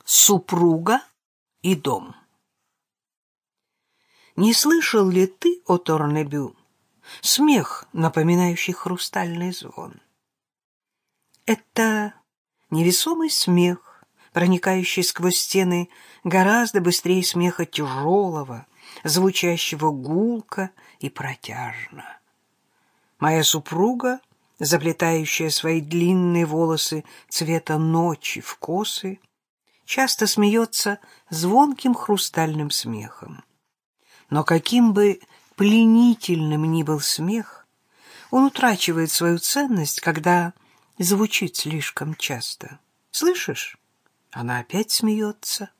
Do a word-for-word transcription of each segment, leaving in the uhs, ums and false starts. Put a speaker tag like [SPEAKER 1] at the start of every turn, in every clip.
[SPEAKER 1] Супруга и дом. Не слышал ли ты, о Торнебю, смех, напоминающий хрустальный звон? Это невесомый смех, проникающий сквозь стены гораздо быстрее смеха тяжелого, звучащего гулко и протяжно. Моя супруга, заплетающая свои длинные волосы цвета ночи в косы, часто смеется звонким хрустальным смехом. Но каким бы пленительным ни был смех, он утрачивает свою ценность, когда звучит слишком часто. Слышишь? Она опять смеется.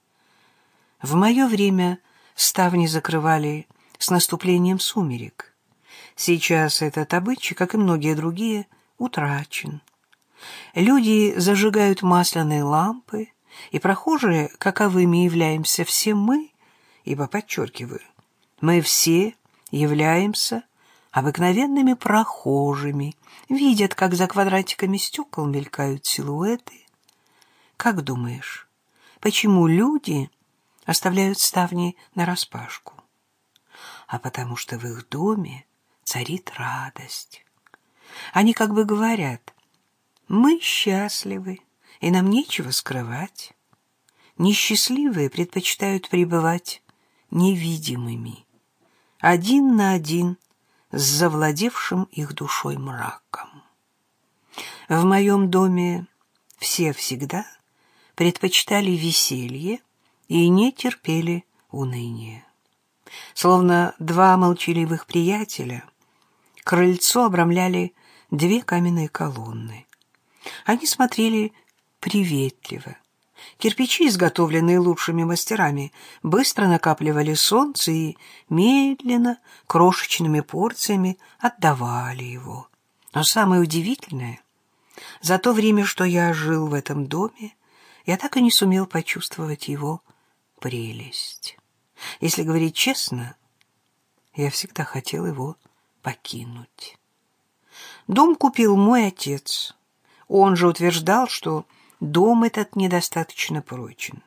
[SPEAKER 1] В мое время ставни закрывали с наступлением сумерек. Сейчас этот обычай, как и многие другие, утрачен. Люди зажигают масляные лампы, и прохожие, каковыми являемся все мы, ибо, подчеркиваю, мы все являемся обыкновенными прохожими, видят, как за квадратиками стекол мелькают силуэты. Как думаешь, почему люди оставляют ставни нараспашку? А потому что в их доме царит радость. Они как бы говорят: мы счастливы, и нам нечего скрывать. Несчастливые предпочитают пребывать невидимыми, один на один с завладевшим их душой мраком. В моем доме все всегда предпочитали веселье и не терпели уныния. Словно два молчаливых приятеля, крыльцо обрамляли две каменные колонны. Они смотрели приветливо. Кирпичи, изготовленные лучшими мастерами, быстро накапливали солнце и медленно, крошечными порциями отдавали его. Но самое удивительное, за то время, что я жил в этом доме, я так и не сумел почувствовать его прелесть. Если говорить честно, я всегда хотел его покинуть. Дом купил мой отец. Он же утверждал, что дом этот недостаточно прочен.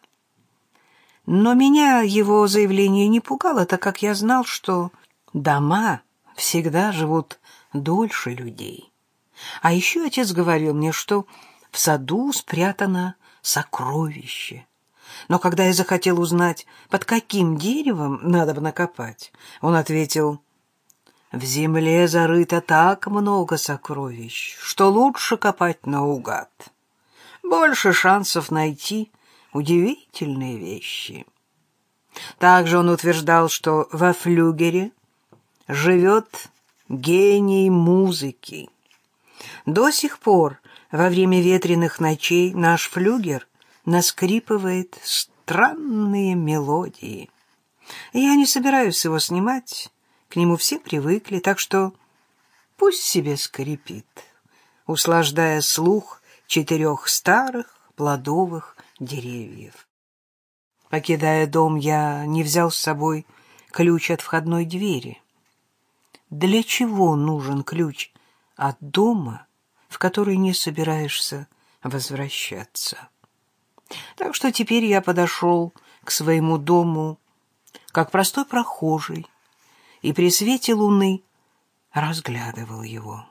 [SPEAKER 1] Но меня его заявление не пугало, так как я знал, что дома всегда живут дольше людей. А еще отец говорил мне, что в саду спрятано сокровище. Но когда я захотел узнать, под каким деревом надо бы накопать, он ответил: в земле зарыто так много сокровищ, что лучше копать наугад. Больше шансов найти удивительные вещи. Также он утверждал, что во флюгере живет гений музыки. До сих пор во время ветреных ночей наш флюгер наскрипывает странные мелодии. Я не собираюсь его снимать, к нему все привыкли, так что пусть себе скрипит, услаждая слух четырех старых плодовых деревьев. Покидая дом, я не взял с собой ключ от входной двери. Для чего нужен ключ от дома, в который не собираешься возвращаться? Так что теперь я подошел к своему дому как простой прохожий и при свете луны разглядывал его.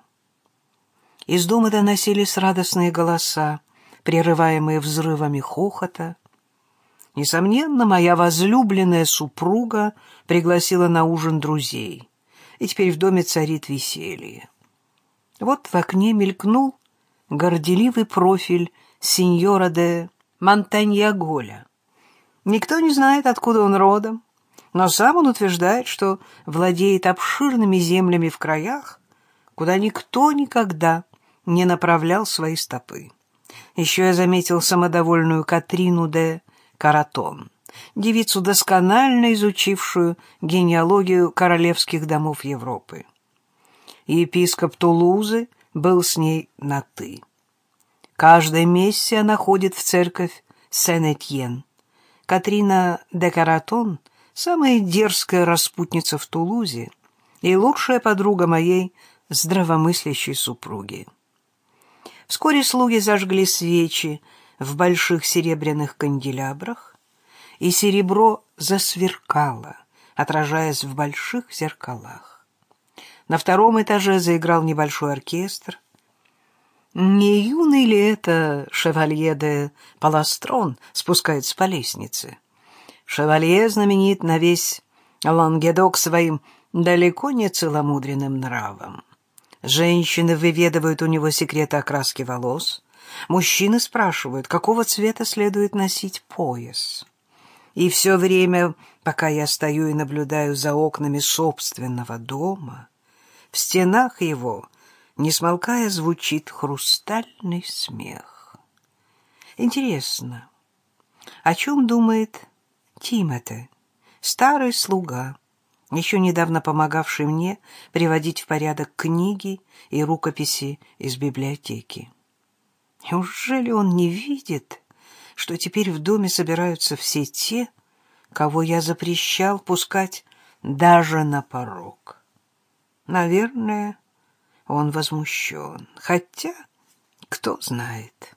[SPEAKER 1] Из дома доносились радостные голоса, прерываемые взрывами хохота. Несомненно, моя возлюбленная супруга пригласила на ужин друзей, и теперь в доме царит веселье. Вот в окне мелькнул горделивый профиль сеньора де Монтаньяголя. Никто не знает, откуда он родом, но сам он утверждает, что владеет обширными землями в краях, куда никто никогда не направлял свои стопы. Еще я заметил самодовольную Катрину де Каратон, девицу, досконально изучившую генеалогию королевских домов Европы. Епископ Тулузы был с ней на «ты». Каждой мессе она ходит в церковь Сен-Этьен. Катрина де Каратон — самая дерзкая распутница в Тулузе и лучшая подруга моей здравомыслящей супруги. Вскоре слуги зажгли свечи в больших серебряных канделябрах, и серебро засверкало, отражаясь в больших зеркалах. На втором этаже заиграл небольшой оркестр. Не юный ли это шевалье де Паластрон спускается по лестнице? Шевалье знаменит на весь Лангедок своим далеко не целомудренным нравом. Женщины выведывают у него секреты окраски волос. Мужчины спрашивают, какого цвета следует носить пояс. И все время, пока я стою и наблюдаю за окнами собственного дома, в стенах его, не смолкая, звучит хрустальный смех. Интересно, о чем думает Тимоти, старый слуга, еще недавно помогавший мне приводить в порядок книги и рукописи из библиотеки? Неужели он не видит, что теперь в доме собираются все те, кого я запрещал пускать даже на порог? Наверное, он возмущен, хотя кто знает.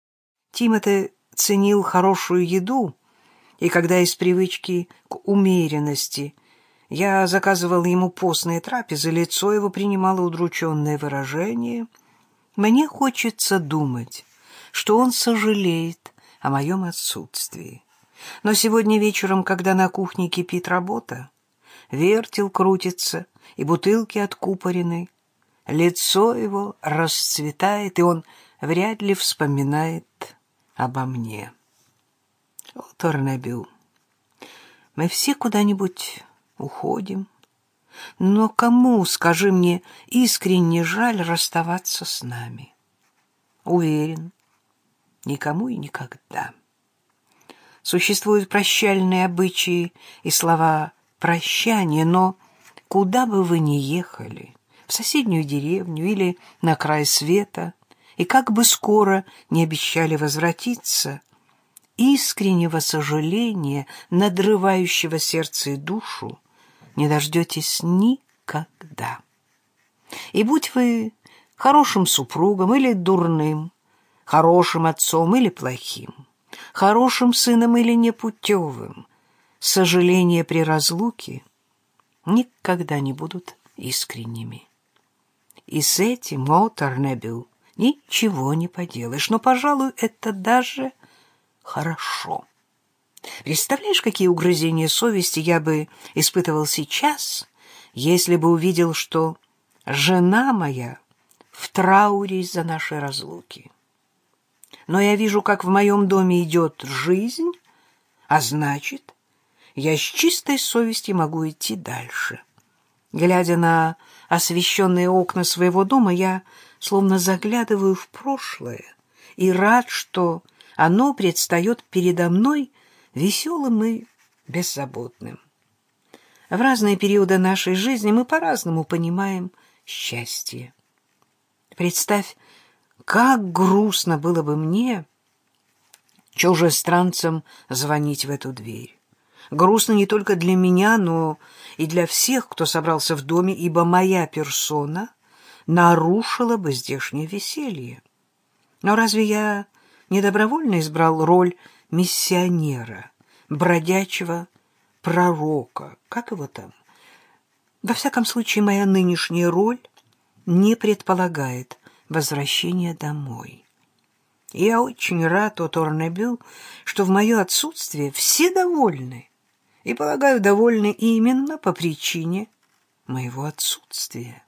[SPEAKER 1] Тимоти ценил хорошую еду, и когда из привычки к умеренности я заказывал ему постные трапезы, лицо его принимало удрученное выражение. Мне хочется думать, что он сожалеет о моем отсутствии. Но сегодня вечером, когда на кухне кипит работа, вертел крутится и бутылки откупорены, лицо его расцветает, и он вряд ли вспоминает обо мне. О, Торнабю, мы все куда-нибудь уходим, но кому, скажи мне, искренне жаль расставаться с нами? Уверен, никому и никогда. Существуют прощальные обычаи и слова прощания, но куда бы вы ни ехали, в соседнюю деревню или на край света, и как бы скоро не обещали возвратиться, искреннего сожаления, надрывающего сердце и душу, не дождетесь никогда. И будь вы хорошим супругом или дурным, хорошим отцом или плохим, хорошим сыном или непутевым, сожаления при разлуке никогда не будут искренними. И с этим, о, Торнабю, ничего не поделаешь, но, пожалуй, это даже хорошо. Представляешь, какие угрызения совести я бы испытывал сейчас, если бы увидел, что жена моя в трауре из-за нашей разлуки. Но я вижу, как в моем доме идет жизнь, а значит, я с чистой совестью могу идти дальше. Глядя на освещенные окна своего дома, я словно заглядываю в прошлое и рад, что оно предстает передо мной веселым и беззаботным. В разные периоды нашей жизни мы по-разному понимаем счастье. Представь, как грустно было бы мне, чужестранцам, звонить в эту дверь. Грустно не только для меня, но и для всех, кто собрался в доме, ибо моя персона нарушила бы здешнее веселье. Но разве я не добровольно избрал роль миссионера, бродячего пророка, как его там? Во всяком случае, моя нынешняя роль не предполагает возвращения домой. Я очень рад, о Торнабю, что в мое отсутствие все довольны, и, полагаю, довольны именно по причине моего отсутствия.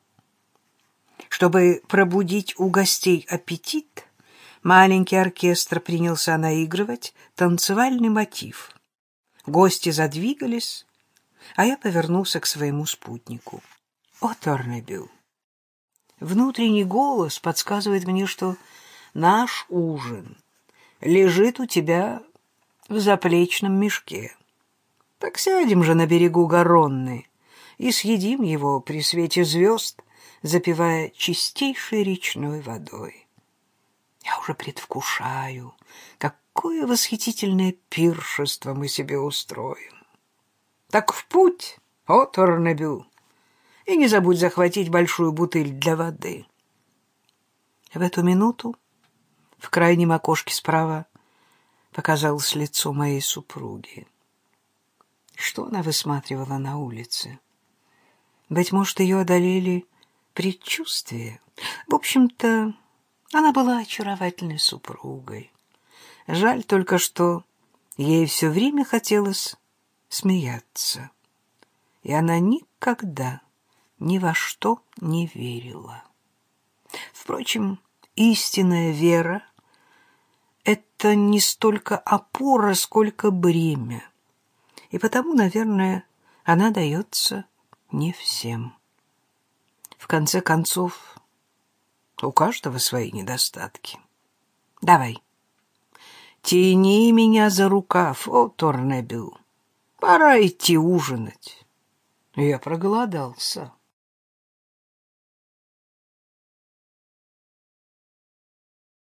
[SPEAKER 1] Чтобы пробудить у гостей аппетит, маленький оркестр принялся наигрывать танцевальный мотив. Гости задвигались, а я повернулся к своему спутнику. О, Торнабю! Внутренний голос подсказывает мне, что наш ужин лежит у тебя в заплечном мешке. Так сядем же на берегу Гаронны и съедим его при свете звезд, запивая чистейшей речной водой. Я уже предвкушаю, какое восхитительное пиршество мы себе устроим. Так в путь, о, Торнабю, и не забудь захватить большую бутыль для воды. В эту минуту в крайнем окошке справа показалось лицо моей супруги. Что она высматривала на улице? Быть может, ее одолели предчувствия. В общем-то, она была очаровательной супругой. Жаль только, что ей все время хотелось смеяться. И она никогда ни во что не верила. Впрочем, истинная вера — это не столько опора, сколько бремя. И потому, наверное, она дается не всем. В конце концов, у каждого свои недостатки. Давай, тяни меня за рукав, о, Торнебю. Пора идти ужинать. Я проголодался.